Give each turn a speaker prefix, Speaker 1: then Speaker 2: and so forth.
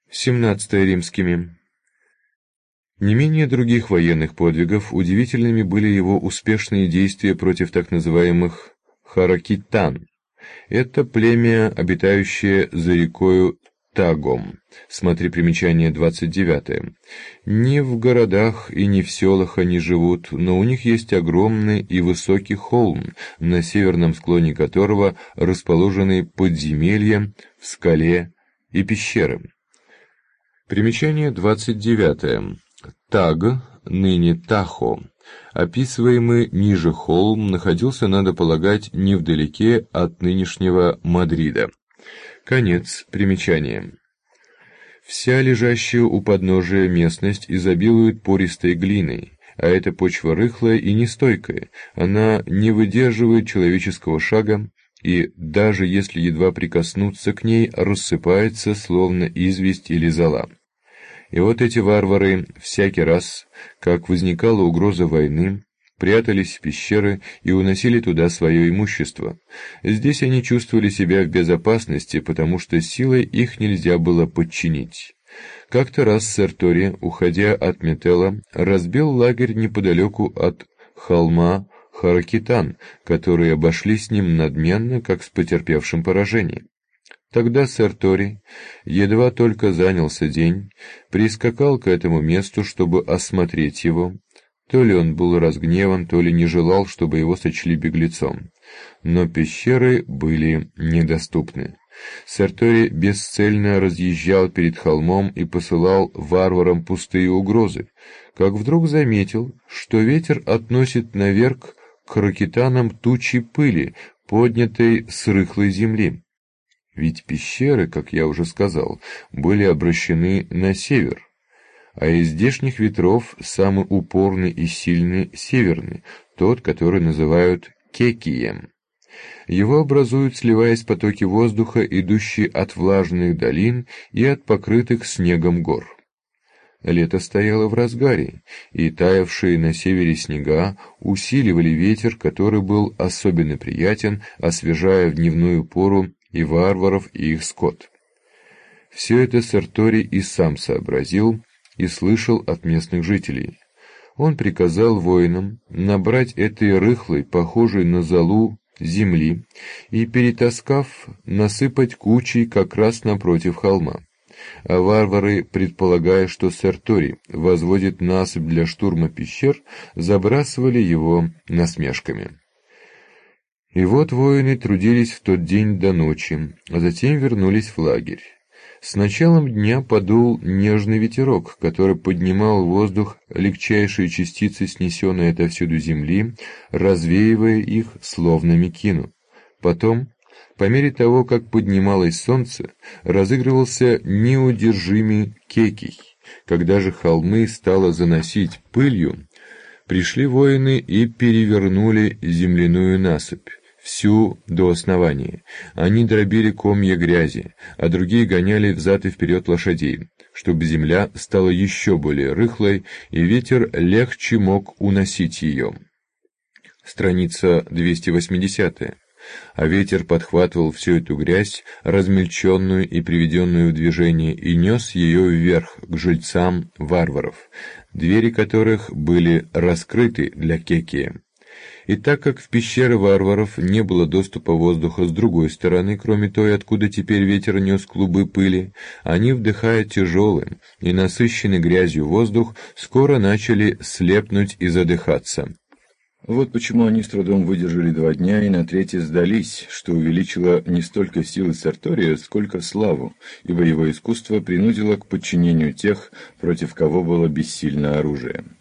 Speaker 1: 17 римскими. Не менее других военных подвигов удивительными были его успешные действия против так называемых харакитан. Это племя, обитающее за рекою Тагом. Смотри примечание 29. Не в городах и не в селах они живут, но у них есть огромный и высокий холм, на северном склоне которого расположены подземелья в скале и пещеры. Примечание 29. Таг, ныне Тахо, описываемый ниже холм, находился, надо полагать, невдалеке от нынешнего Мадрида. Конец примечания. Вся лежащая у подножия местность изобилует пористой глиной, а эта почва рыхлая и нестойкая, она не выдерживает человеческого шага, и даже если едва прикоснуться к ней, рассыпается, словно известь или зола. И вот эти варвары всякий раз, как возникала угроза войны, прятались в пещеры и уносили туда свое имущество. Здесь они чувствовали себя в безопасности, потому что силой их нельзя было подчинить. Как-то раз Сертори, уходя от Метела, разбил лагерь неподалеку от холма Харакитан, которые обошли с ним надменно, как с потерпевшим поражение. Тогда Сертори, едва только занялся день, прискакал к этому месту, чтобы осмотреть его. То ли он был разгневан, то ли не желал, чтобы его сочли беглецом. Но пещеры были недоступны. Сертори бесцельно разъезжал перед холмом и посылал варварам пустые угрозы, как вдруг заметил, что ветер относит наверх к ракитанам тучи пыли, поднятой с рыхлой земли. Ведь пещеры, как я уже сказал, были обращены на север, а из здешних ветров самый упорный и сильный северный, тот, который называют кекием. Его образуют, сливаясь потоки воздуха, идущие от влажных долин и от покрытых снегом гор. Лето стояло в разгаре, и таявшие на севере снега усиливали ветер, который был особенно приятен, освежая в дневную пору и варваров, и их скот. Все это Сертори и сам сообразил и слышал от местных жителей. Он приказал воинам набрать этой рыхлой, похожей на золу, земли и, перетаскав, насыпать кучей как раз напротив холма. А варвары, предполагая, что Сертори возводит насыпь для штурма пещер, забрасывали его насмешками. И вот воины трудились в тот день до ночи, а затем вернулись в лагерь. С началом дня подул нежный ветерок, который поднимал в воздух легчайшие частицы, снесенные отовсюду земли, развеивая их, словно мекину. Потом, по мере того, как поднималось солнце, разыгрывался неудержимый кекий. Когда же холмы стало заносить пылью, пришли воины и перевернули земляную насыпь всю до основания. Они дробили комья грязи, а другие гоняли взад и вперед лошадей, чтобы земля стала еще более рыхлой, и ветер легче мог уносить ее. Страница 280. А ветер подхватывал всю эту грязь, размельченную и приведенную в движение, и нес ее вверх к жильцам варваров, двери которых были раскрыты для кекия. И так как в пещеры варваров не было доступа воздуха с другой стороны, кроме той, откуда теперь ветер нес клубы пыли, они, вдыхая тяжелым и насыщенный грязью воздух, скоро начали слепнуть и задыхаться.
Speaker 2: Вот почему они с трудом выдержали 2 дня и на 3-й сдались, что увеличило не столько силы Сертория, сколько славу, ибо его искусство принудило к подчинению тех, против кого было бессильно оружие.